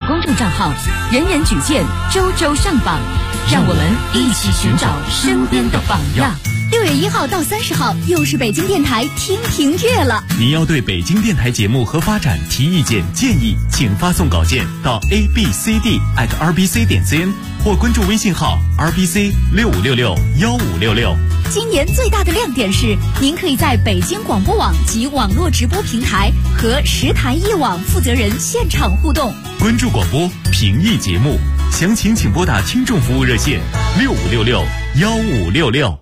公众账号，人人举荐，周周上榜，让我们一起寻找身边的榜样。 6月1号到30号，又是北京电台听评月了。 您要对北京电台节目和发展提意见建议，请发送稿件到 abcd@rbc.cn 或关注微信号 rbc65661566。 今年最大的亮点是，您可以在北京广播网及网络直播平台和10台1网负责人现场互动。 关注广播评议节目，详情请拨打听众服务热线65661566。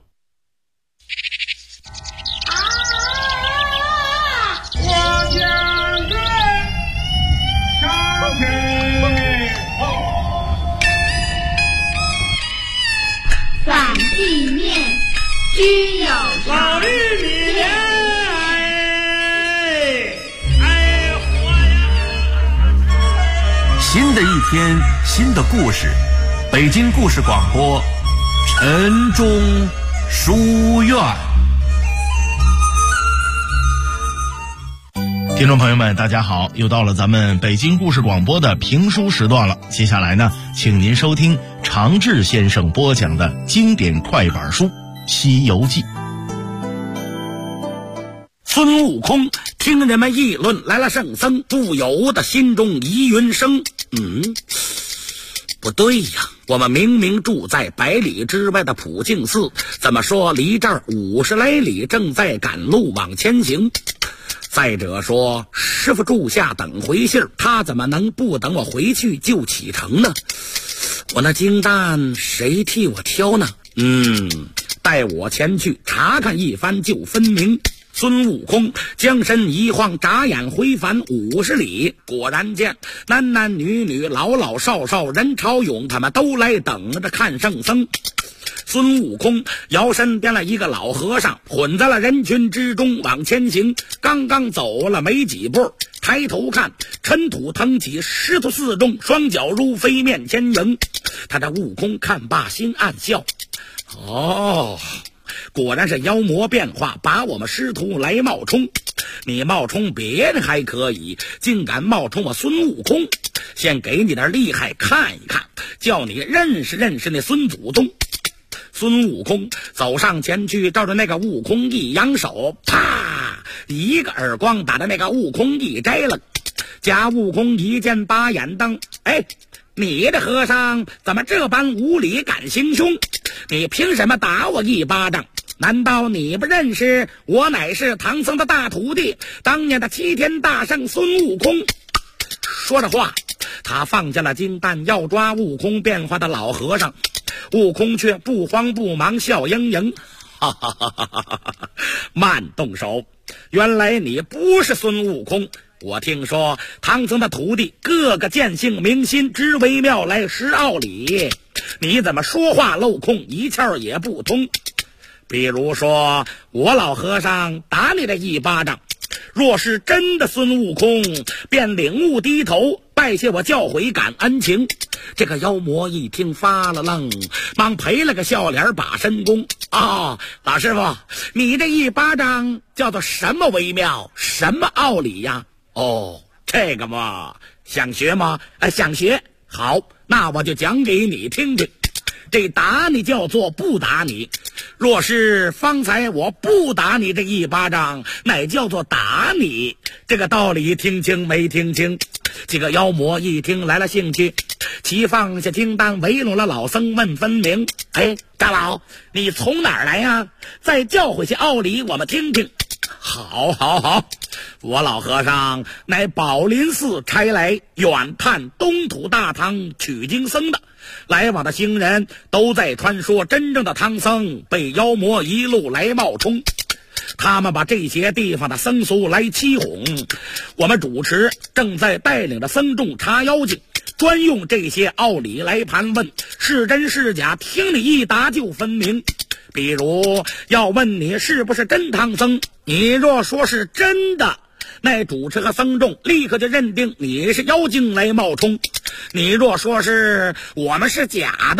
反地面须有老绿米莲， 新的一天，新的故事，北京故事广播，晨钟书院。 听众朋友们，大家好，又到了咱们北京故事广播的评书时段了。接下来呢，请您收听常志先生播讲的经典快板书《西游记》。 孙悟空听人们议论来了圣僧，不由得心中疑云生。不对呀，我们明明住在100里之外的普净寺，怎么说离这儿50来里，正在赶路往前行？再者说，师傅住下等回信，他怎么能不等我回去就启程呢？我那金蛋谁替我挑呢？带我前去查看一番就分明。孙悟空将身一晃，眨眼回返50里，果然见男男女女、老老少少、人潮涌，他们都来等着看圣僧。孙悟空摇身变了一个老和尚，混在了人群之中往前行。刚刚走了没几步，抬头看，尘土腾起，师徒四众，双脚如飞面前迎。他这悟空看罢心暗笑，果然是妖魔变化，把我们师徒来冒充。你冒充别人还可以，竟敢冒充我孙悟空，先给你点厉害看一看，叫你认识认识那孙祖宗。孙悟空走上前去，照着那个悟空一扬手，啪，一个耳光打的那个悟空一摘了。假悟空一见八眼瞪，你的和尚怎么这般无礼敢行凶？你凭什么打我一巴掌？难道你不认识我乃是唐僧的大徒弟，当年的齐天大圣孙悟空？说着话，他放下了金蛋，要抓悟空变化的老和尚。悟空却不慌不忙，笑盈盈，慢动手，原来你不是孙悟空。我听说唐僧的徒弟个个见性明心，只为妙来10奥里，你怎么说话漏空，一窍也不通？比如说我老和尚打你的一巴掌，若是真的孙悟空，便领悟低头，拜谢我教诲感恩情。这个妖魔一听发了愣，忙赔了个笑脸，把身躬。老师傅，你这一巴掌叫做什么微妙，什么奥理呀？这个嘛，想学吗？想学。好，那我就讲给你听听。这打你叫做不打你，若是方才我不打你这一巴掌，乃叫做打你。这个道理听清没听清？这个妖魔一听来了兴趣，其放下金蛋，围拢了老僧问分明。长老，你从哪儿来呀？再教诲些奥理我们听听。好，我老和尚乃宝林寺差来远探东土大唐取经僧的，来往的行人都在传说，真正的唐僧被妖魔一路来冒充，他们把这些地方的僧俗来欺哄。我们主持正在带领着僧众查妖精，专用这些奥理来盘问，是真是假，听你一答就分明。比如要问你是不是真唐僧，你若说是真的，那主持和僧众立刻就认定你是妖精来冒充。你若说是我们是假的，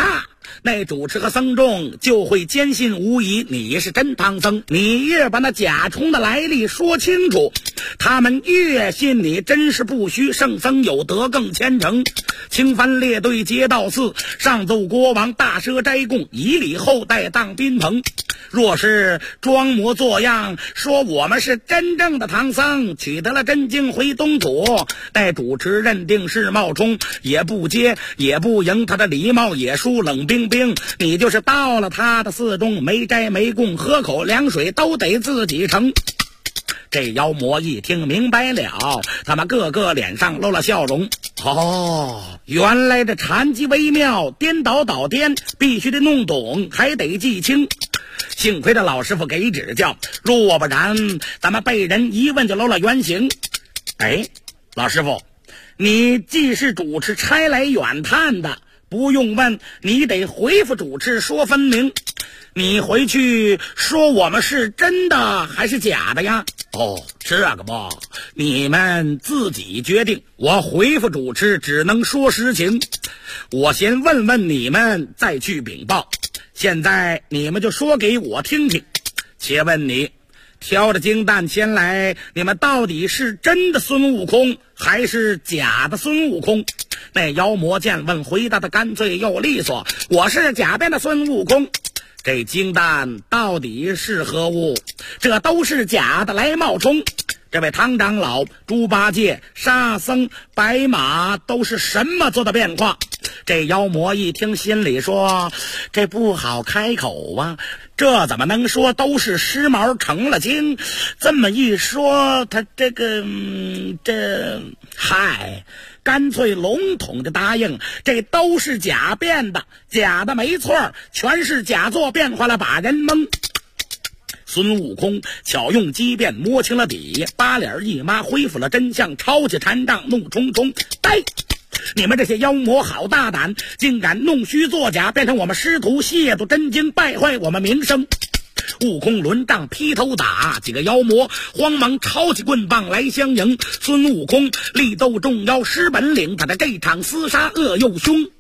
那主持和僧众就会坚信无疑你是真唐僧。你越把那甲虫的来历说清楚，他们越信你真是不虚，圣僧有德更虔诚。轻帆列队接到寺，上奏国王大赦斋供，以礼后代当宾朋。若是装模作样说我们是真正的唐僧，取得了真经回东土，待主持认定是冒充，也不接也不迎，他的礼貌也输冷冰冰。你就是到了他的寺中，没斋没供，喝口凉水都得自己盛。这妖魔一听明白了，他们个个脸上露了笑容。原来这禅机微妙，颠倒倒颠，必须得弄懂，还得记清。幸亏这老师傅给指教，若不然咱们被人一问就露了原形。老师傅，你既是主持差来远探的，不用问，你得回复主持说分明。你回去说我们是真的还是假的呀？这个吧，你们自己决定。我回复主持只能说实情，我先问问你们，再去禀报。现在你们就说给我听听。且问你，挑着金蛋前来，你们到底是真的孙悟空还是假的孙悟空？那妖魔见问回答的干脆又利索，我是假扮的孙悟空。这金蛋到底是何物？这都是假的来冒充。这位唐长老、猪八戒、沙僧、白马都是什么做的变化？这妖魔一听心里说，这不好开口啊，这怎么能说都是尸毛成了精？这么一说，他干脆笼统的答应，这都是假变的，假的没错，全是假作变化了，把人蒙。孙悟空巧用机变摸清了底，八脸一抹恢复了真相，抄起禅杖怒冲冲，呆！你们这些妖魔好大胆，竟敢弄虚作假，变成我们师徒，亵渎真经，败坏我们名声。悟空抡杖劈头打，几个妖魔慌忙抄起棍棒来相迎。孙悟空力斗众妖失本领，他的这场厮杀恶又凶。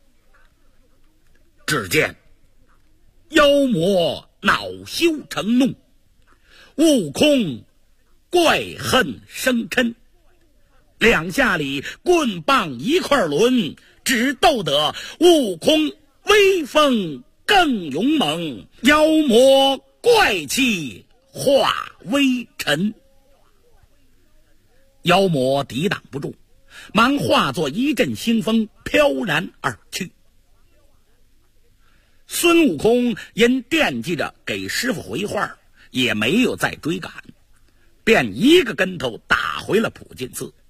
只见妖魔恼羞成怒，悟空怪恨生嗔，两下里棍棒一块抡，只斗得悟空威风更勇猛，妖魔怪气化微尘。妖魔抵挡不住，忙化作一阵腥风飘然而去。孙悟空因惦记着给师傅回话，也没有再追赶，便一个跟头打回了普净寺。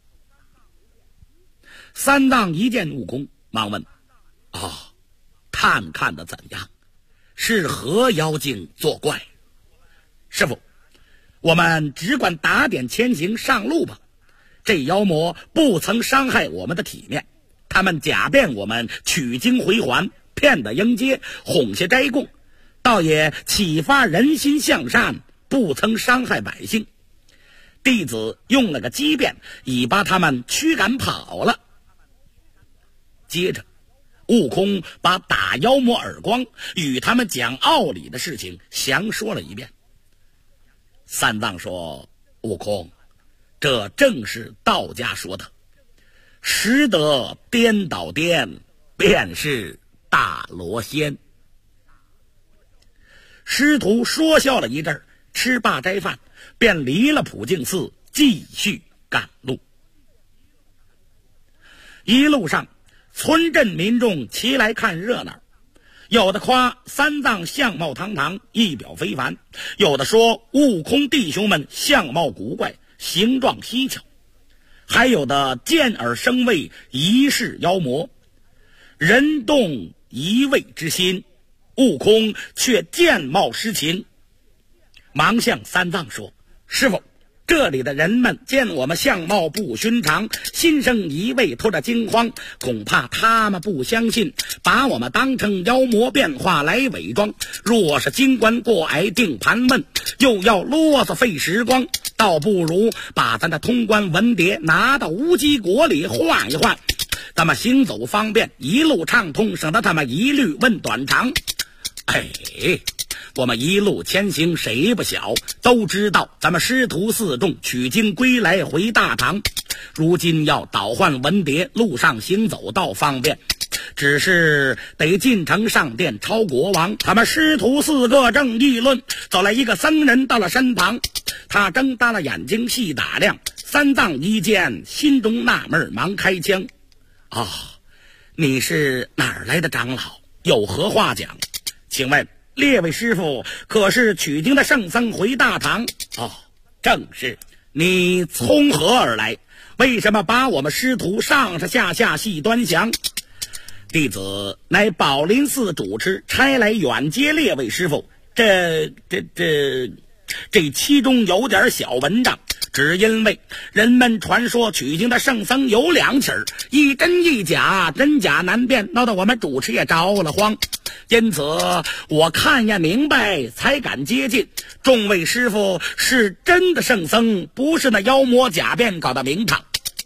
三藏一见悟空，忙问：探看的怎样？是何妖精作怪？师傅，我们只管打点前行上路吧。这妖魔不曾伤害我们的体面，他们假变我们取经回还，骗得迎接，哄下斋供，倒也启发人心向善，不曾伤害百姓。弟子用了个机变，已把他们驱赶跑了。接着悟空把打妖魔耳光与他们讲奥理的事情详说了一遍。三藏说：悟空，这正是道家说的，识得颠倒颠，便是大罗仙。师徒说笑了一阵，吃罢斋饭，便离了普净寺，继续赶路。一路上村镇民众齐来看热闹，有的夸三藏相貌堂堂，仪表非凡，有的说悟空弟兄们相貌古怪，形状稀巧，还有的见而生畏，疑是妖魔。人动疑畏之心，悟空却见貌失情，忙向三藏说：师傅，这里的人们见我们相貌不寻常，心生疑畏，拖着惊慌，恐怕他们不相信，把我们当成妖魔变化来伪装。若是经关过矮定盘问，又要啰嗦费时光，倒不如把咱的通关文牒拿到无极国里换一换， 咱们行走方便，一路畅通，省得他们一律问短长。我们一路前行，谁不晓？都知道咱们师徒四众取经归来回大唐，如今要倒换文牒，路上行走倒方便，只是得进城上殿抄国王。他们师徒四个正议论，走来一个僧人到了身旁，他睁大了眼睛细打量，三藏一见，心中纳闷，忙开腔：你是哪儿来的长老？有何话讲？请问列位师傅可是取经的圣僧回大唐？正是。你从何而来？为什么把我们师徒上上下下细端详？弟子乃宝林寺主持，差来远接列位师傅。这其中有点小文章，只因为人们传说取经的圣僧有两起儿，一真一假，真假难辨，闹得我们主持也着了慌。因此我看也明白，才敢接近。众位师傅是真的圣僧，不是那妖魔假变搞的名堂。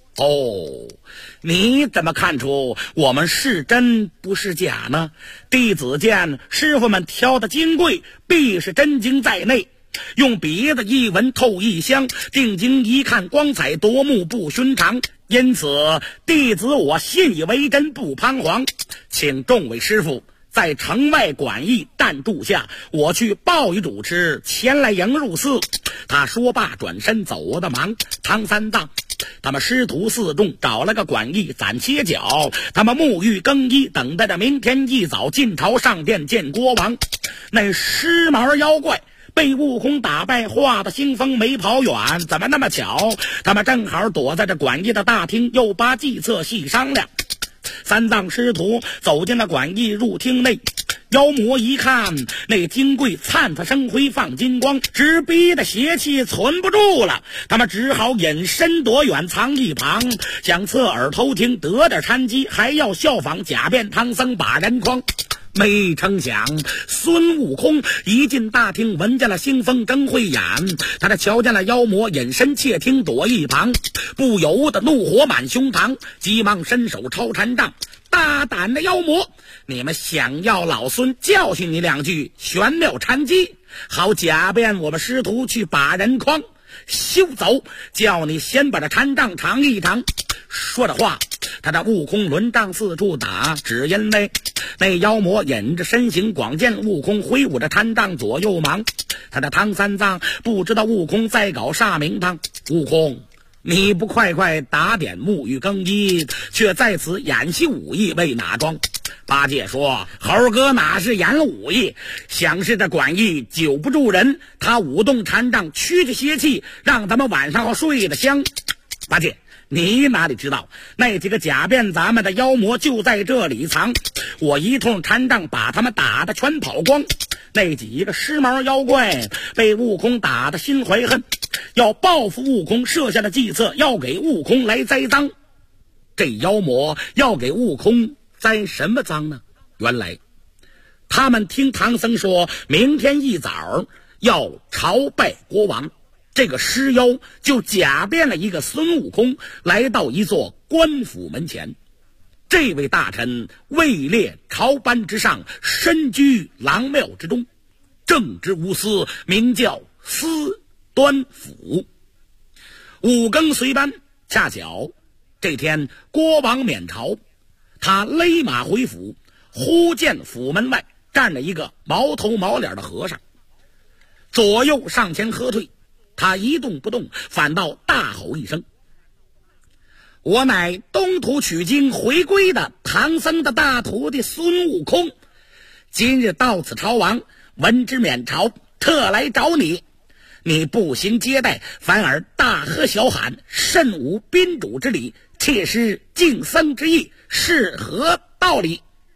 你怎么看出我们是真不是假呢？弟子见师傅们挑的金柜必是真经在内，用鼻子一闻透一香，定睛一看光彩夺目不寻常，因此弟子我信以为真不彷徨。请众位师傅在城外馆驿暂住下，我去报与主持前来迎入寺。他说罢转身走的忙。唐三藏他们师徒四众找了个馆驿暂歇脚，他们沐浴更衣，等待着明天一早进朝上殿见国王。那狮毛妖怪被悟空打败，画的腥风没跑远，怎么那么巧？他们正好躲在这馆驿的大厅，又把计策细商量。三藏师徒走进了馆驿，入厅内，妖魔一看那金柜灿灿生辉放金光，直逼的邪气存不住了，他们只好隐身躲远藏一旁，想侧耳偷听得点参机，还要效仿假变唐僧把人诓。没成想孙悟空一进大厅，闻见了腥风睁慧眼，他这瞧见了妖魔隐身窃听躲一旁，不由得怒火满胸膛，急忙伸手抄禅杖。大胆的妖魔，你们想要老孙教训你两句，玄妙禅机，好假变我们师徒去把人诓？休走，叫你先把这禅杖尝一尝。说着话，他这悟空轮杖四处打，只因为那妖魔引着身形，广见悟空挥舞着禅杖左右忙。他的唐三藏不知道悟空在搞煞名堂。悟空，你不快快打点沐浴更衣，却在此演习武艺，为哪桩？八戒说：猴哥哪是演武艺，想是这馆驿久不住人，他舞动禅杖驱去邪气，让咱们晚上好睡得香。八戒，你哪里知道，那几个假变咱们的妖魔就在这里藏，我一通禅杖把他们打得全跑光。那几个狮毛妖怪被悟空打得心怀恨，要报复悟空，设下了计策，要给悟空来栽赃。这妖魔要给悟空栽什么赃呢？原来他们听唐僧说明天一早要朝拜国王，这个狮妖就假变了一个孙悟空，来到一座官府门前。这位大臣位列朝班之上，身居郎庙之中，正直无私，名叫司端府。五更随班，恰巧这天国王免朝，他勒马回府，忽见府门外站着一个毛头毛脸的和尚，左右上前喝退，他一动不动，反倒大吼一声：我乃东土取经回归的唐僧的大徒弟孙悟空，今日到此朝王，闻之免朝，特来找你。你不行接待，反而大喝小喊，甚无宾主之礼，切失敬僧之意，是何道理？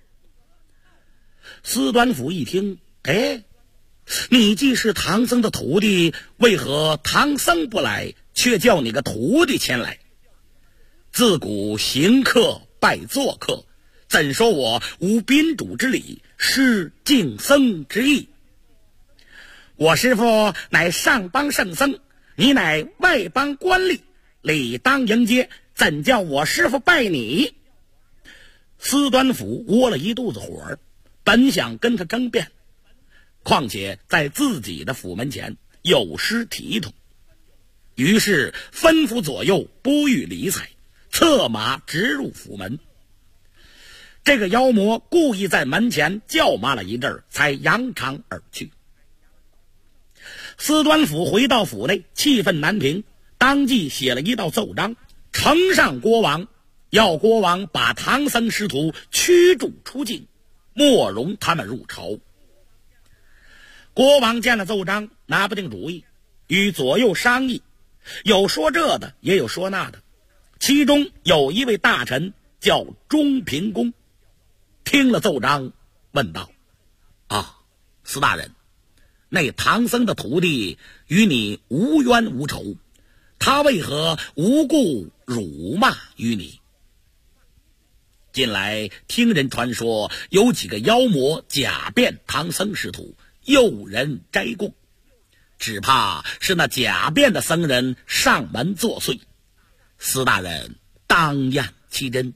司端府一听，你既是唐僧的徒弟，为何唐僧不来，却叫你个徒弟前来？自古行客拜做客，怎说我无宾主之礼，失敬僧之意？我师父乃上邦圣僧，你乃外邦官吏，理当迎接，怎叫我师父拜你？ 司端府窝了一肚子火，本想跟他争辩，况且在自己的府门前有失体统，于是吩咐左右不予理睬，策马直入府门。这个妖魔故意在门前叫骂了一阵，才扬长而去。司端府回到府内，气愤难平，当即写了一道奏章，呈上国王，要国王把唐僧师徒驱逐出境，莫容他们入朝。国王见了奏章，拿不定主意，与左右商议，有说这的，也有说那的。其中有一位大臣叫中平公，听了奏章，问道：司大人，那唐僧的徒弟与你无冤无仇，他为何无故辱骂于你？近来听人传说，有几个妖魔假变唐僧师徒，诱人斋供，只怕是那假变的僧人上门作祟，司大人当验其真。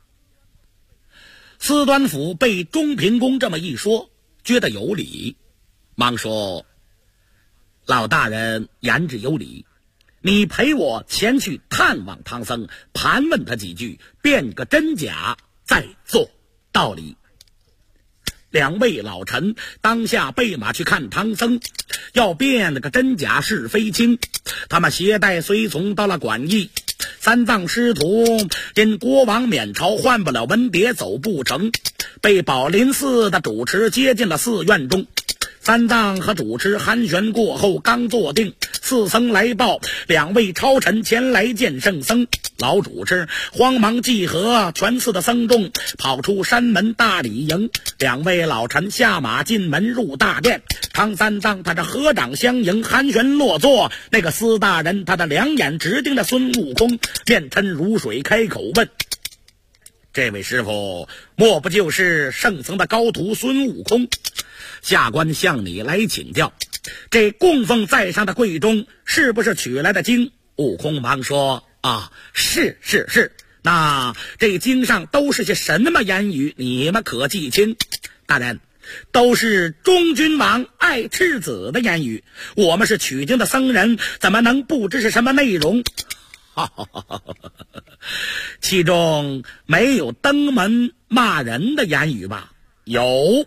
司端府被中平公这么一说，觉得有理，忙说：老大人言之有理，你陪我前去探望唐僧，盘问他几句，辨个真假，再做道理。两位老臣当下备马去看唐僧，要辨了个真假是非清。他们携带随从到了馆驿，三藏师徒因国王免朝，换不了文牒，走不成，被宝林寺的主持接进了寺院中。三藏和主持寒暄过后，刚坐定，寺僧来报，两位超臣前来见圣僧。老主持慌忙集合全寺的僧众，跑出山门大礼迎。两位老臣下马进门入大殿，唐三藏他这合掌相迎，寒暄落座。那个司大人他的两眼直盯着孙悟空，面沉如水，开口问：这位师傅莫不就是圣僧的高徒孙悟空？下官向你来请教，这供奉在上的柜中是不是取来的经？悟空忙说：是。那这经上都是些什么言语？你们可记清？大人，都是忠君王爱赤子的言语，我们是取经的僧人，怎么能不知是什么内容？其中没有登门骂人的言语吧？有。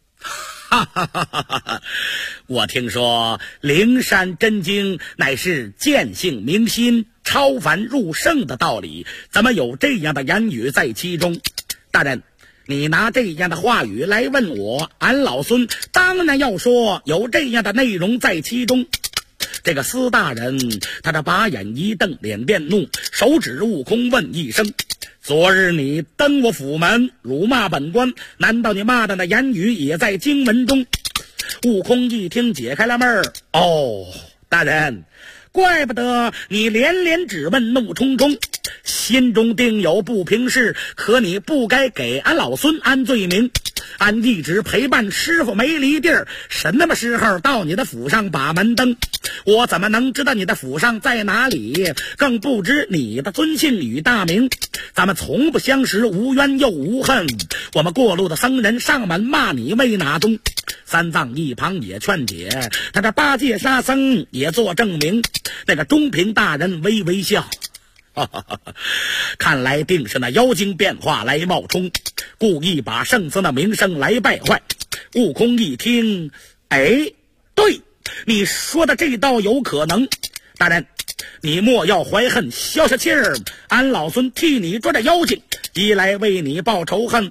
我听说灵山真经乃是见性明心，超凡入圣的道理，怎么有这样的言语在其中？大人，你拿这样的话语来问我，俺老孙当然要说有这样的内容在其中。这个司大人他这把眼一瞪，脸变怒，手指悟空问一声：昨日你登我府门，辱骂本官，难道你骂的那言语也在经文中？悟空一听，解开了闷儿：大人，怪不得你连连质问，怒冲冲，心中定有不平事，可你不该给俺老孙安罪名。俺一直陪伴师傅没离地儿，什么时候到你的府上把门登？我怎么能知道你的府上在哪里？更不知你的尊姓与大名。咱们从不相识，无冤又无恨。我们过路的僧人上门骂你为哪宗？三藏一旁也劝解，他这八戒沙僧也做证明。那个中平大人微微笑，看来定是那妖精变化来冒充，故意把圣僧的名声来败坏。悟空一听，对，你说的这倒有可能。大人，你莫要怀恨消消气儿，俺老孙替你捉着妖精，一来为你报仇恨，